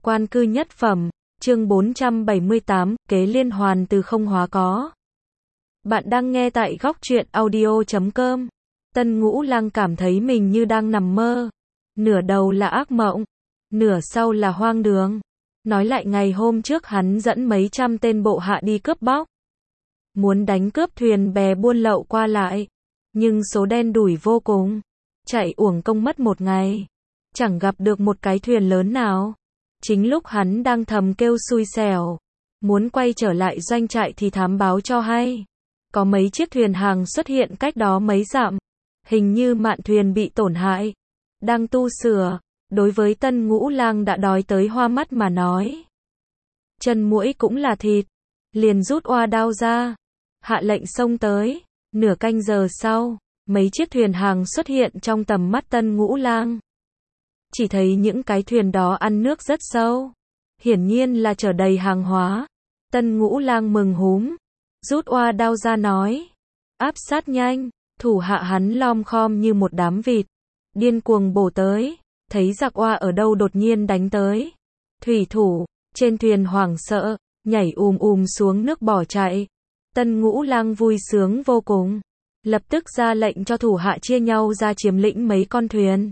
Quan cư nhất phẩm, chương 478, kế liên hoàn từ không hóa có. Bạn đang nghe tại góc truyện audio.com. Tân Ngũ Lang cảm thấy mình như đang nằm mơ. Nửa đầu là ác mộng, nửa sau là hoang đường. Nói lại ngày hôm trước hắn dẫn mấy trăm tên bộ hạ đi cướp bóc. Muốn đánh cướp thuyền bè buôn lậu qua lại. Nhưng số đen đủi vô cùng. Chạy uổng công mất một ngày. Chẳng gặp được một cái thuyền lớn nào. Chính lúc hắn đang thầm kêu xui xẻo, muốn quay trở lại doanh trại thì thám báo cho hay. Có mấy chiếc thuyền hàng xuất hiện cách đó mấy dặm. Hình như mạn thuyền bị tổn hại. Đang tu sửa. Đối với Tân Ngũ Lang đã đói tới hoa mắt mà nói. Chân muỗi cũng là thịt. Liền rút oa đao ra. Hạ lệnh xông tới. Nửa canh giờ sau, mấy chiếc thuyền hàng xuất hiện trong tầm mắt Tân Ngũ Lang. Chỉ thấy những cái thuyền đó ăn nước rất sâu. Hiển nhiên là chở đầy hàng hóa. Tân Ngũ Lang mừng húm. Rút oa đao ra nói. Áp sát nhanh. Thủ hạ hắn lom khom như một đám vịt. Điên cuồng bổ tới. Thấy giặc oa ở đâu đột nhiên đánh tới. Thủy thủ, trên thuyền hoảng sợ, nhảy xuống nước bỏ chạy. Tân Ngũ Lang vui sướng vô cùng. Lập tức ra lệnh cho thủ hạ chia nhau ra chiếm lĩnh mấy con thuyền.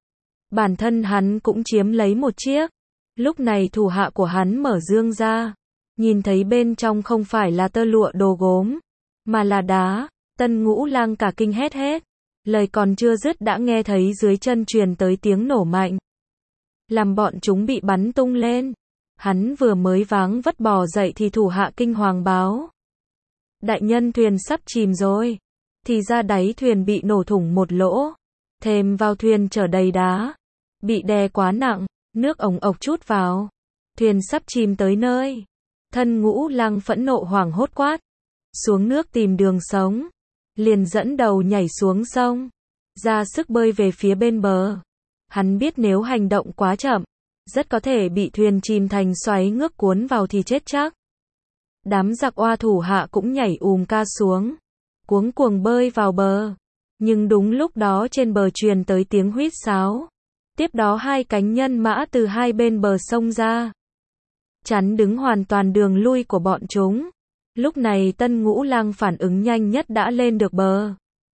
Bản thân hắn cũng chiếm lấy một chiếc. Lúc này thủ hạ của hắn mở dương ra. Nhìn thấy bên trong không phải là tơ lụa đồ gốm, mà là đá. Tân Ngũ Lang cả kinh hét hết. Lời còn chưa dứt đã nghe thấy dưới chân truyền tới tiếng nổ mạnh. Làm bọn chúng bị bắn tung lên. Hắn vừa mới váng vất bò dậy thì thủ hạ kinh hoàng báo. Đại nhân, thuyền sắp chìm rồi. Thì ra đáy thuyền bị nổ thủng một lỗ. Thêm vào thuyền chở đầy đá. Bị đè quá nặng, nước ống ộc trút vào. Thuyền sắp chìm tới nơi. Tân Ngũ Lang phẫn nộ hoảng hốt quát. Xuống nước tìm đường sống. Liền dẫn đầu nhảy xuống sông. Ra sức bơi về phía bên bờ. Hắn biết nếu hành động quá chậm, rất có thể bị thuyền chìm thành xoáy nước cuốn vào thì chết chắc. Đám giặc oa thủ hạ cũng nhảy ca xuống. Cuống cuồng bơi vào bờ. Nhưng đúng lúc đó trên bờ truyền tới tiếng huýt sáo. Tiếp đó hai cánh nhân mã từ hai bên bờ sông ra. Chắn đứng hoàn toàn đường lui của bọn chúng. Lúc này Tân Ngũ Lang phản ứng nhanh nhất đã lên được bờ.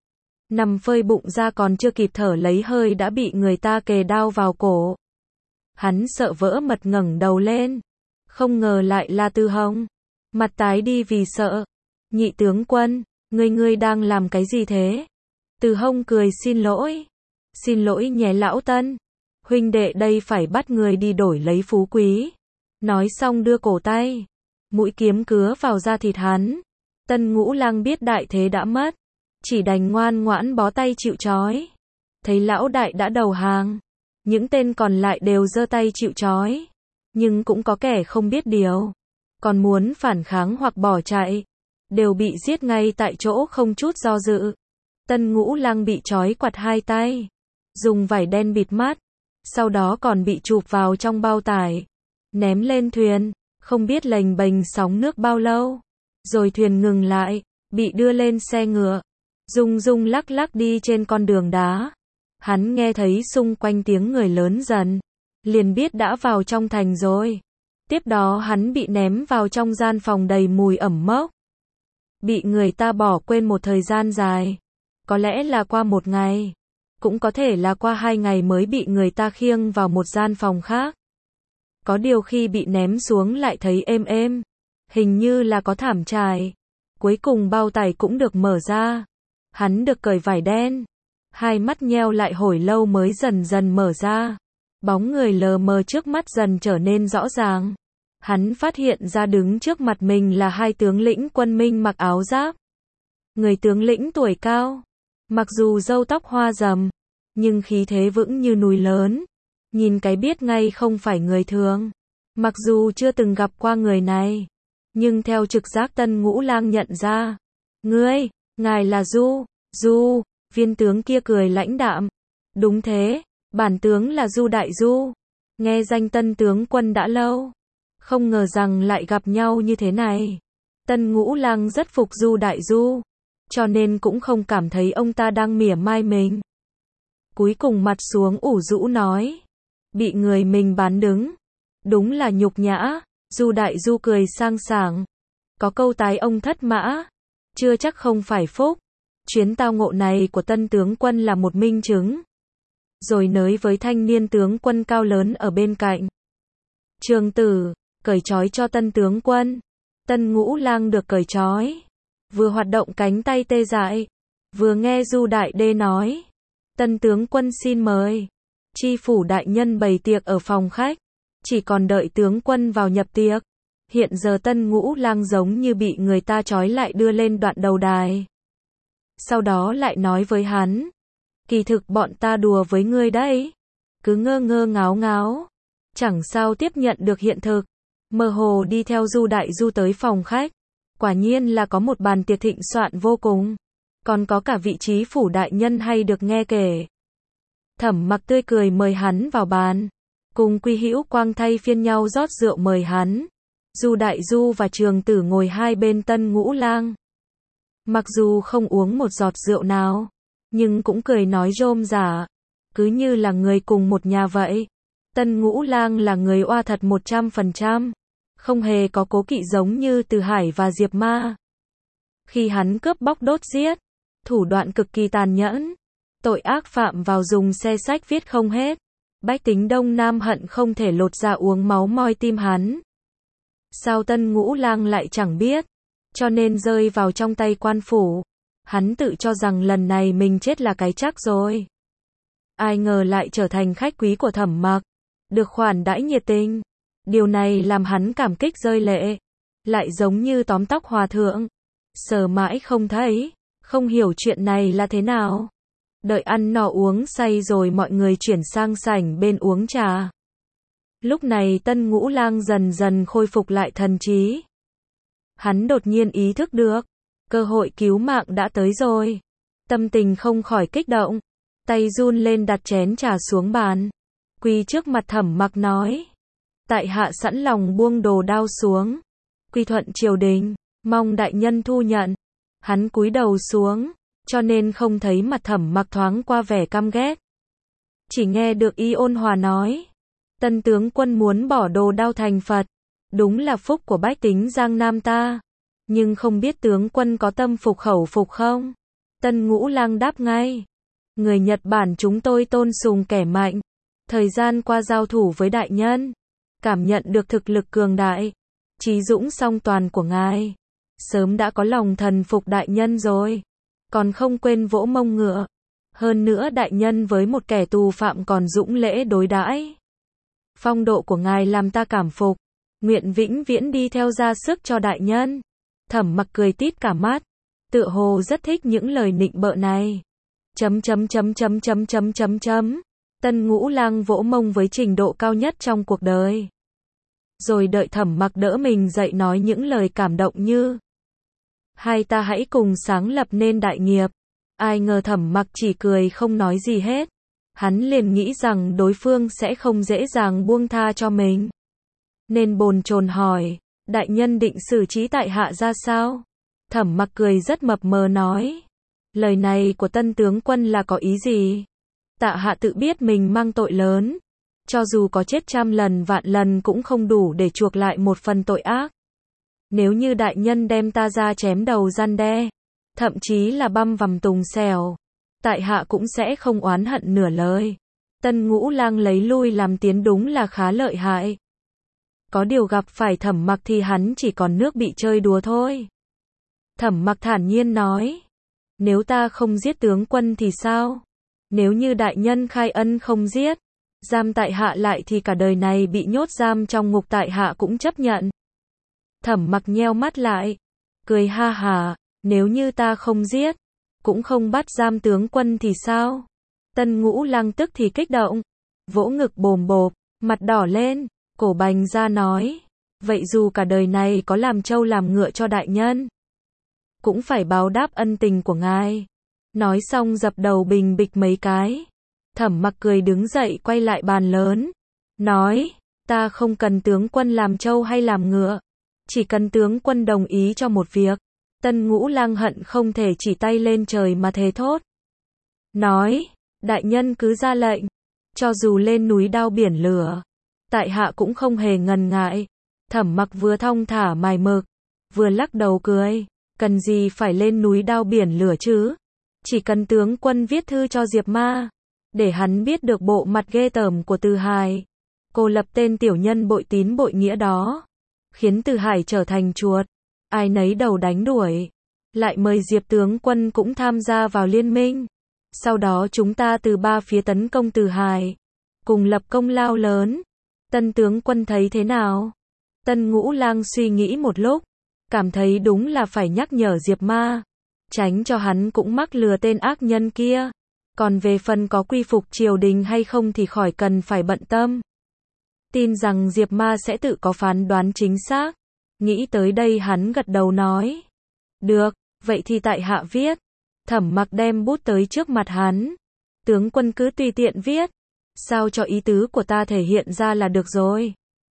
Nằm phơi bụng ra còn chưa kịp thở lấy hơi đã bị người ta kề đao vào cổ. Hắn sợ vỡ mật ngẩng đầu lên. Không ngờ lại là Từ Hồng. Mặt tái đi vì sợ. Nhị tướng quân, ngươi đang làm cái gì thế? Từ Hồng cười xin lỗi. Xin lỗi nhé lão Tân. Huynh đệ đây phải bắt người đi đổi lấy phú quý. Nói xong đưa cổ tay. Mũi kiếm cứa vào da thịt hắn. Tân Ngũ Lang biết đại thế đã mất. Chỉ đành ngoan ngoãn bó tay chịu trói. Thấy lão đại đã đầu hàng. Những tên còn lại đều giơ tay chịu trói. Nhưng cũng có kẻ không biết điều. Còn muốn phản kháng hoặc bỏ chạy. Đều bị giết ngay tại chỗ không chút do dự. Tân Ngũ Lang bị trói quặt hai tay. Dùng vải đen bịt mắt. Sau đó còn bị chụp vào trong bao tải. Ném lên thuyền. Không biết lềnh bềnh sóng nước bao lâu. Rồi thuyền ngừng lại. Bị đưa lên xe ngựa. Rung lắc lắc đi trên con đường đá. Hắn nghe thấy xung quanh tiếng người lớn dần. Liền biết đã vào trong thành rồi. Tiếp đó hắn bị ném vào trong gian phòng đầy mùi ẩm mốc. Bị người ta bỏ quên một thời gian dài. Có lẽ là qua một ngày. Cũng có thể là qua 2 ngày mới bị người ta khiêng vào một gian phòng khác. Có điều khi bị ném xuống lại thấy êm êm. Hình như là có thảm trải. Cuối cùng bao tải cũng được mở ra. Hắn được cởi vải đen. Hai mắt nheo lại hồi lâu mới dần dần mở ra. Bóng người lờ mờ trước mắt dần trở nên rõ ràng. Hắn phát hiện ra đứng trước mặt mình là hai tướng lĩnh quân Minh mặc áo giáp. Người tướng lĩnh tuổi cao. Mặc dù râu tóc hoa rầm. Nhưng khí thế vững như núi lớn. Nhìn cái biết ngay không phải người thường. Mặc dù chưa từng gặp qua người này. Nhưng theo trực giác Tân Ngũ Lang nhận ra. Ngài là Du, viên tướng kia cười lãnh đạm. Đúng thế, bản tướng là Du Đại Du. Nghe danh Tân tướng quân đã lâu. Không ngờ rằng lại gặp nhau như thế này. Tân Ngũ Lang rất phục Du Đại Du. Cho nên cũng không cảm thấy ông ta đang mỉa mai mình. Cuối cùng mặt xuống ủ rũ nói. Bị người mình bán đứng. Đúng là nhục nhã. Du Đại Du cười sang sảng. Có câu tái ông thất mã, chưa chắc không phải phúc. Chuyến tao ngộ này của tân tướng quân là một minh chứng. Rồi nới với thanh niên tướng quân cao lớn ở bên cạnh. Trường tử, cởi trói cho tân tướng quân. Tân Ngũ Lang được cởi trói, vừa hoạt động cánh tay tê dại, vừa nghe Du Đại Đê nói. Tân tướng quân xin mời. Tri phủ đại nhân bày tiệc ở phòng khách, chỉ còn đợi tướng quân vào nhập tiệc. Hiện giờ Tân Ngũ Lang giống như bị người ta trói lại đưa lên đoạn đầu đài. Sau đó lại nói với hắn, kỳ thực bọn ta đùa với ngươi đấy. Cứ ngơ ngơ ngáo ngáo, chẳng sao tiếp nhận được hiện thực. Mơ hồ đi theo Du Đại Du tới phòng khách. Quả nhiên là có một bàn tiệc thịnh soạn vô cùng. Còn có cả vị trí phủ đại nhân hay được nghe kể. Thẩm Mặc tươi cười mời hắn vào bàn. Cùng Quy Hữu Quang thay phiên nhau rót rượu mời hắn. Du Đại Du và Trường Tử ngồi hai bên Tân Ngũ Lang. Mặc dù không uống một giọt rượu nào, nhưng cũng cười nói rôm rả, cứ như là người cùng một nhà vậy. Tân Ngũ Lang là người oa thật 100%, không hề có cố kỵ giống như Từ Hải và Diệp Ma. Khi hắn cướp bóc đốt giết, thủ đoạn cực kỳ tàn nhẫn, tội ác phạm vào dùng xe sách viết không hết. Bách tính Đông Nam hận không thể lột da uống máu moi tim hắn. Sao Tân Ngũ Lang lại chẳng biết, cho nên rơi vào trong tay quan phủ. Hắn tự cho rằng lần này mình chết là cái chắc rồi. Ai ngờ lại trở thành khách quý của Thẩm Mặc, được khoản đãi nhiệt tình. Điều này làm hắn cảm kích rơi lệ, lại giống như tóm tóc hòa thượng, sờ mãi không thấy, không hiểu chuyện này là thế nào. Đợi ăn no uống say rồi mọi người chuyển sang sảnh bên uống trà. Lúc này Tân Ngũ Lang dần dần khôi phục lại thần trí. Hắn đột nhiên ý thức được, cơ hội cứu mạng đã tới rồi. Tâm tình không khỏi kích động, tay run lên đặt chén trà xuống bàn. Quỳ trước mặt Thẩm Mặc nói, tại hạ sẵn lòng buông đồ đao xuống, quy thuận triều đình, mong đại nhân thu nhận. Hắn cúi đầu xuống, cho nên không thấy mặt Thẩm Mặc thoáng qua vẻ căm ghét. Chỉ nghe được y ôn hòa nói, tân tướng quân muốn bỏ đồ đao thành Phật, đúng là phúc của bách tính Giang Nam ta. Nhưng không biết tướng quân có tâm phục khẩu phục không? Tân Ngũ Lang đáp ngay, người Nhật Bản chúng tôi tôn sùng kẻ mạnh. Thời gian qua giao thủ với đại nhân, cảm nhận được thực lực cường đại, trí dũng song toàn của ngài. Sớm đã có lòng thần phục đại nhân rồi, còn không quên vỗ mông ngựa. Hơn nữa đại nhân với một kẻ tù phạm còn dũng lễ đối đãi. Phong độ của ngài làm ta cảm phục, nguyện vĩnh viễn đi theo ra sức cho đại nhân. Thẩm Mặc cười tít cả mắt, tựa hồ rất thích những lời nịnh bợ này. Tân Ngũ Lang vỗ mông với trình độ cao nhất trong cuộc đời. Rồi đợi Thẩm Mặc đỡ mình dậy nói những lời cảm động như, hai ta hãy cùng sáng lập nên đại nghiệp. Ai ngờ Thẩm Mặc chỉ cười không nói gì hết. Hắn liền nghĩ rằng đối phương sẽ không dễ dàng buông tha cho mình, nên bồn chồn hỏi, đại nhân định xử trí tại hạ ra sao? Thẩm Mặc cười rất mập mờ nói, lời này của tân tướng quân là có ý gì? Tạ hạ tự biết mình mang tội lớn, cho dù có chết trăm lần vạn lần cũng không đủ để chuộc lại một phần tội ác. Nếu như đại nhân đem ta ra chém đầu răn đe, thậm chí là băm vằm tùng xèo, tại hạ cũng sẽ không oán hận nửa lời. Tân Ngũ Lang lấy lui làm tiến đúng là khá lợi hại. Có điều gặp phải Thẩm Mặc thì hắn chỉ còn nước bị chơi đùa thôi. Thẩm Mặc thản nhiên nói, nếu ta không giết tướng quân thì sao? Nếu như đại nhân khai ân không giết, giam tại hạ lại thì cả đời này bị nhốt giam trong ngục tại hạ cũng chấp nhận. Thẩm Mặc nheo mắt lại, cười ha hả, nếu như ta không giết, cũng không bắt giam tướng quân thì sao? Tân Ngũ Lang tức thì kích động, vỗ ngực bồm bộp, mặt đỏ lên, cổ bành ra nói, vậy dù cả đời này có làm trâu làm ngựa cho đại nhân, cũng phải báo đáp ân tình của ngài. Nói xong dập đầu bình bịch mấy cái. Thẩm Mặc cười đứng dậy quay lại bàn lớn, nói, ta không cần tướng quân làm trâu hay làm ngựa, chỉ cần tướng quân đồng ý cho một việc. Tân Ngũ Lang hận không thể chỉ tay lên trời mà thề thốt. Nói, đại nhân cứ ra lệnh, cho dù lên núi đao biển lửa, Tại hạ cũng không hề ngần ngại. Thẩm Mặc vừa thong thả mài mực, vừa lắc đầu cười. Cần gì phải lên núi đao biển lửa chứ? Chỉ cần tướng quân viết thư cho Diệp Ma, để hắn biết được bộ mặt ghê tởm của Từ Hải. Cô lập tên tiểu nhân bội tín bội nghĩa đó, khiến Từ Hải trở thành chuột, ai nấy đầu đánh đuổi. Lại mời Diệp tướng quân cũng tham gia vào liên minh. Sau đó chúng ta từ ba phía tấn công Từ Hải, cùng lập công lao lớn. Tân tướng quân thấy thế nào? Tân Ngũ Lang suy nghĩ một lúc, cảm thấy đúng là phải nhắc nhở Diệp Ma, tránh cho hắn cũng mắc lừa tên ác nhân kia. Còn về phần có quy phục triều đình hay không thì khỏi cần phải bận tâm. Tin rằng Diệp Ma sẽ tự có phán đoán chính xác. Nghĩ tới đây hắn gật đầu nói. Được, vậy thì tại hạ viết. Thẩm Mặc đem bút tới trước mặt hắn. Tướng quân cứ tùy tiện viết, sao cho ý tứ của ta thể hiện ra là được rồi.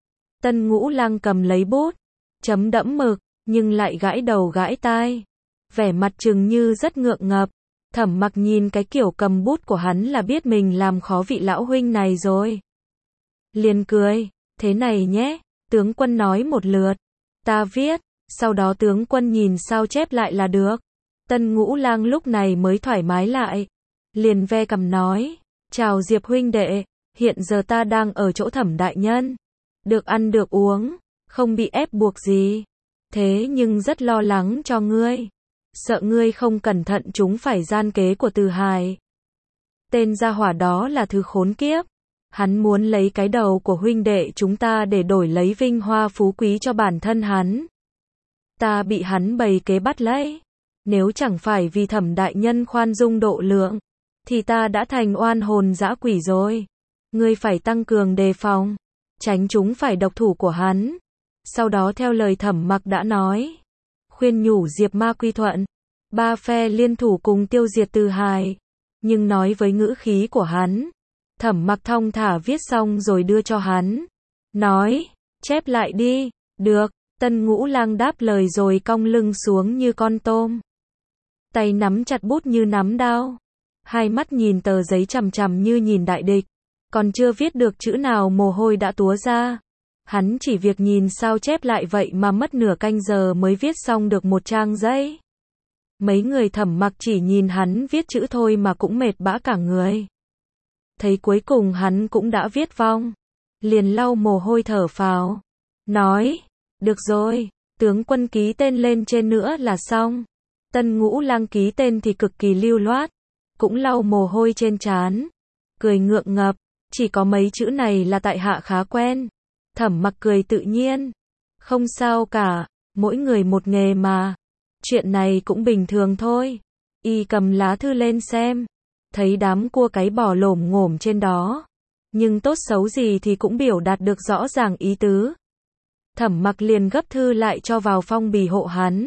Tân Ngũ Lang cầm lấy bút, chấm đẫm mực, nhưng lại gãi đầu gãi tai, vẻ mặt chừng như rất ngượng ngập. Thẩm Mặc nhìn cái kiểu cầm bút của hắn là biết mình làm khó vị lão huynh này rồi. Liền cười, thế này nhé, tướng quân nói một lượt, ta viết, sau đó tướng quân nhìn sao chép lại là được. Tân Ngũ Lang lúc này mới thoải mái lại, liền ve cằm nói, chào Diệp huynh đệ, hiện giờ ta đang ở chỗ Thẩm đại nhân, được ăn được uống, không bị ép buộc gì, thế nhưng rất lo lắng cho ngươi, sợ ngươi không cẩn thận chúng phải gian kế của Từ Hải. Tên gia hỏa đó là thứ khốn kiếp, hắn muốn lấy cái đầu của huynh đệ chúng ta để đổi lấy vinh hoa phú quý cho bản thân hắn. Ta bị hắn bày kế bắt lấy, nếu chẳng phải vì Thẩm đại nhân khoan dung độ lượng, thì ta đã thành oan hồn dã quỷ rồi. Ngươi phải tăng cường đề phòng, tránh chúng phải độc thủ của hắn. Sau đó theo lời Thẩm Mặc đã nói, khuyên nhủ Diệp Ma quy thuận, ba phe liên thủ cùng tiêu diệt Từ Hải, nhưng nói với ngữ khí của hắn. Thẩm Mặc thong thả viết xong rồi đưa cho hắn, nói, chép lại đi. Được. Tân Ngũ Lang đáp lời rồi cong lưng xuống như con tôm, tay nắm chặt bút như nắm đao, hai mắt nhìn tờ giấy chằm chằm như nhìn đại địch. Còn chưa viết được chữ nào mồ hôi đã túa ra. Hắn chỉ việc nhìn sao chép lại vậy mà mất nửa canh giờ mới viết xong được một trang giấy. Mấy người Thẩm Mặc chỉ nhìn hắn viết chữ thôi mà cũng mệt bã cả người. Thấy cuối cùng hắn cũng đã viết vong, liền lau mồ hôi thở phào, nói, được rồi, tướng quân ký tên lên trên nữa là xong. Tân Ngũ Lang ký tên thì cực kỳ lưu loát, cũng lau mồ hôi trên trán, cười ngượng ngập, chỉ có mấy chữ này là tại hạ khá quen. Thẩm Mặc cười tự nhiên, không sao cả, mỗi người một nghề mà, chuyện này cũng bình thường thôi. Y cầm lá thư lên xem, thấy đám cua cái bò lổm ngổm trên đó, nhưng tốt xấu gì thì cũng biểu đạt được rõ ràng ý tứ. Thẩm Mặc liền gấp thư lại cho vào phong bì hộ hắn,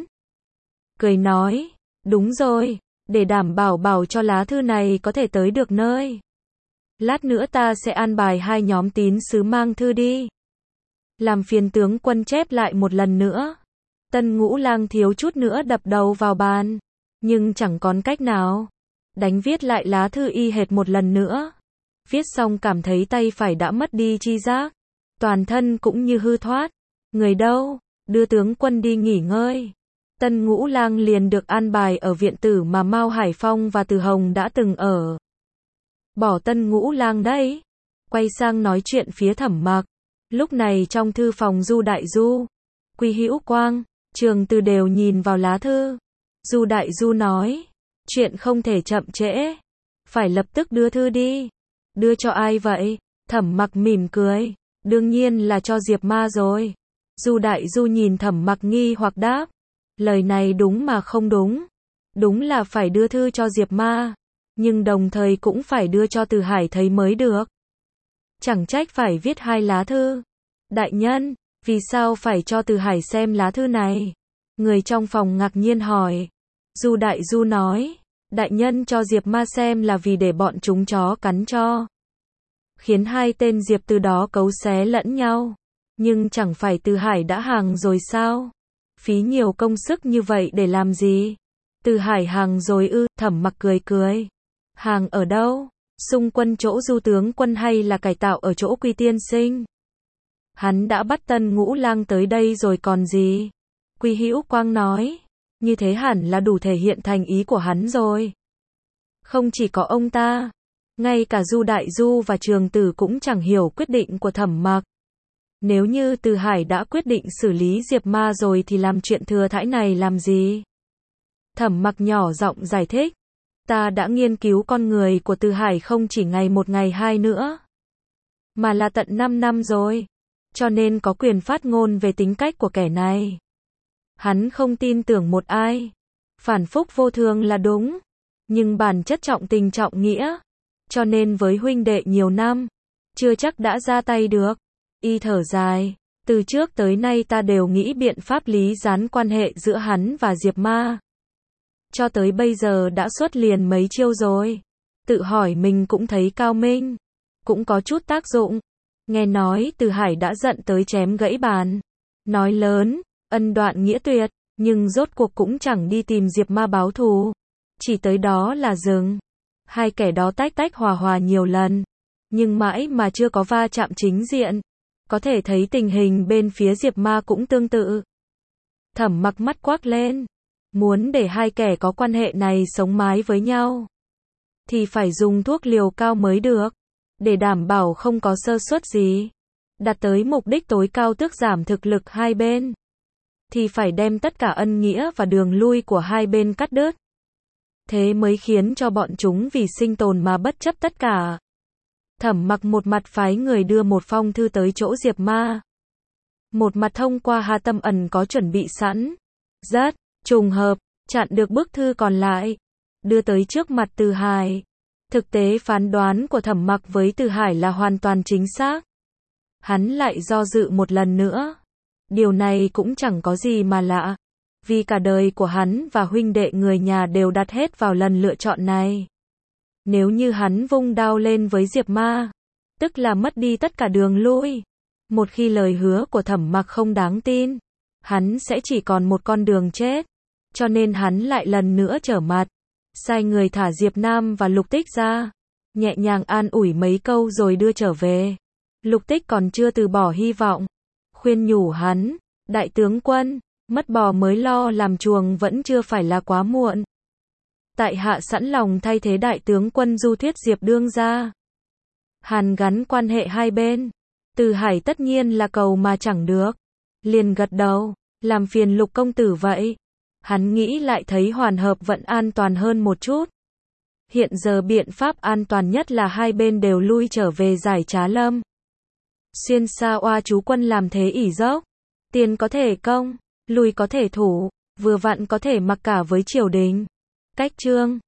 cười nói, đúng rồi, để đảm bảo cho lá thư này có thể tới được nơi. Lát nữa ta sẽ an bài hai nhóm tín sứ mang thư đi. Làm phiền tướng quân chép lại một lần nữa. Tân Ngũ Lang thiếu chút nữa đập đầu vào bàn, nhưng chẳng còn cách nào, đánh viết lại lá thư y hệt một lần nữa. Viết xong cảm thấy tay phải đã mất đi chi giác, toàn thân cũng như hư thoát. Người đâu? Đưa tướng quân đi nghỉ ngơi. Tân Ngũ Lang liền được an bài ở viện tử mà Mao Hải Phong và Từ Hồng đã từng ở. Bỏ Tân Ngũ Lang đấy, quay sang nói chuyện phía Thẩm Mặc. Lúc này trong thư phòng Du Đại Du, Quy Hữu Quang, Trường Từ đều nhìn vào lá thư. Du Đại Du nói, chuyện không thể chậm trễ, phải lập tức đưa thư đi. Đưa cho ai vậy? Thẩm Mặc mỉm cười, đương nhiên là cho Diệp Ma rồi. Du Đại Du nhìn Thẩm Mặc nghi hoặc đáp, lời này đúng mà không đúng. Đúng là phải đưa thư cho Diệp Ma, nhưng đồng thời cũng phải đưa cho Từ Hải thấy mới được. Chẳng trách phải viết hai lá thư. Đại nhân, vì sao phải cho Từ Hải xem lá thư này? Người trong phòng ngạc nhiên hỏi. Du Đại Du nói, đại nhân cho Diệp Ma xem là vì để bọn chúng chó cắn cho, khiến hai tên Diệp từ đó cấu xé lẫn nhau. Nhưng chẳng phải Từ Hải đã hàng rồi sao? Phí nhiều công sức như vậy để làm gì? Từ Hải hàng rồi ư? Thẩm Mặc cười cười. Hàng ở đâu? Xung quân chỗ Du tướng quân hay là cải tạo ở chỗ Quy tiên sinh? Hắn đã bắt Tân Ngũ Lang tới đây rồi còn gì? Quý Hữu Quang nói. Như thế hẳn là đủ thể hiện thành ý của hắn rồi. Không chỉ có ông ta, ngay cả Du Đại Du và Trường Tử cũng chẳng hiểu quyết định của Thẩm Mặc. Nếu như Từ Hải đã quyết định xử lý Diệp Ma rồi thì làm chuyện thừa thãi này làm gì? Thẩm Mặc nhỏ giọng giải thích. Ta đã nghiên cứu con người của Từ Hải không chỉ ngày một ngày hai nữa, mà là tận 5 năm rồi. Cho nên có quyền phát ngôn về tính cách của kẻ này. Hắn không tin tưởng một ai. Phản phúc vô thường là đúng. Nhưng bản chất trọng tình trọng nghĩa. Cho nên với huynh đệ nhiều năm, chưa chắc đã ra tay được. Y thở dài. Từ trước tới nay ta đều nghĩ biện pháp lý gián quan hệ giữa hắn và Diệp Ma. Cho tới bây giờ đã xuất liền mấy chiêu rồi. Tự hỏi mình cũng thấy cao minh. Cũng có chút tác dụng. Nghe nói Từ Hải đã giận tới chém gãy bàn. Nói lớn, ân đoạn nghĩa tuyệt, nhưng rốt cuộc cũng chẳng đi tìm Diệp Ma báo thù. Chỉ tới đó là dừng. Hai kẻ đó tách tách hòa hòa nhiều lần. Nhưng mãi mà chưa có va chạm chính diện. Có thể thấy tình hình bên phía Diệp Ma cũng tương tự. Thẩm Mặc mắt quắc lên. Muốn để hai kẻ có quan hệ này sống mái với nhau, thì phải dùng thuốc liều cao mới được. Để đảm bảo không có sơ suất gì, đạt tới mục đích tối cao tước giảm thực lực hai bên, thì phải đem tất cả ân nghĩa và đường lui của hai bên cắt đứt. Thế mới khiến cho bọn chúng vì sinh tồn mà bất chấp tất cả. Thẩm Mặc một mặt phái người đưa một phong thư tới chỗ Diệp Ma, một mặt thông qua Hà Tâm Ẩn có chuẩn bị sẵn. Rất trùng hợp, chặn được bức thư còn lại, đưa tới trước mặt Từ Hải. Thực tế phán đoán của Thẩm Mặc với Từ Hải là hoàn toàn chính xác. Hắn lại do dự một lần nữa. Điều này cũng chẳng có gì mà lạ, vì cả đời của hắn và huynh đệ người nhà đều đặt hết vào lần lựa chọn này. Nếu như hắn vung đao lên với Diệp Ma, tức là mất đi tất cả đường lui. Một khi lời hứa của Thẩm Mặc không đáng tin, hắn sẽ chỉ còn một con đường chết. Cho nên hắn lại lần nữa trở mặt, sai người thả Diệp Nam và Lục Tích ra, nhẹ nhàng an ủi mấy câu rồi đưa trở về. Lục Tích còn chưa từ bỏ hy vọng, khuyên nhủ hắn, đại tướng quân, mất bò mới lo làm chuồng vẫn chưa phải là quá muộn. Tại hạ sẵn lòng thay thế đại tướng quân du thuyết Diệp đương gia. Hàn gắn quan hệ hai bên. Từ Hải tất nhiên là cầu mà chẳng được. Liền gật đầu, làm phiền Lục công tử vậy. Hắn nghĩ lại thấy hoàn hợp vẫn an toàn hơn một chút. Hiện giờ biện pháp an toàn nhất là hai bên đều lui trở về Giải Trá Lâm. Xuyên Sa Oa chú quân làm thế ỷ dốc. Tiền có thể công, lui có thể thủ, vừa vặn có thể mặc cả với triều đình. Cách chương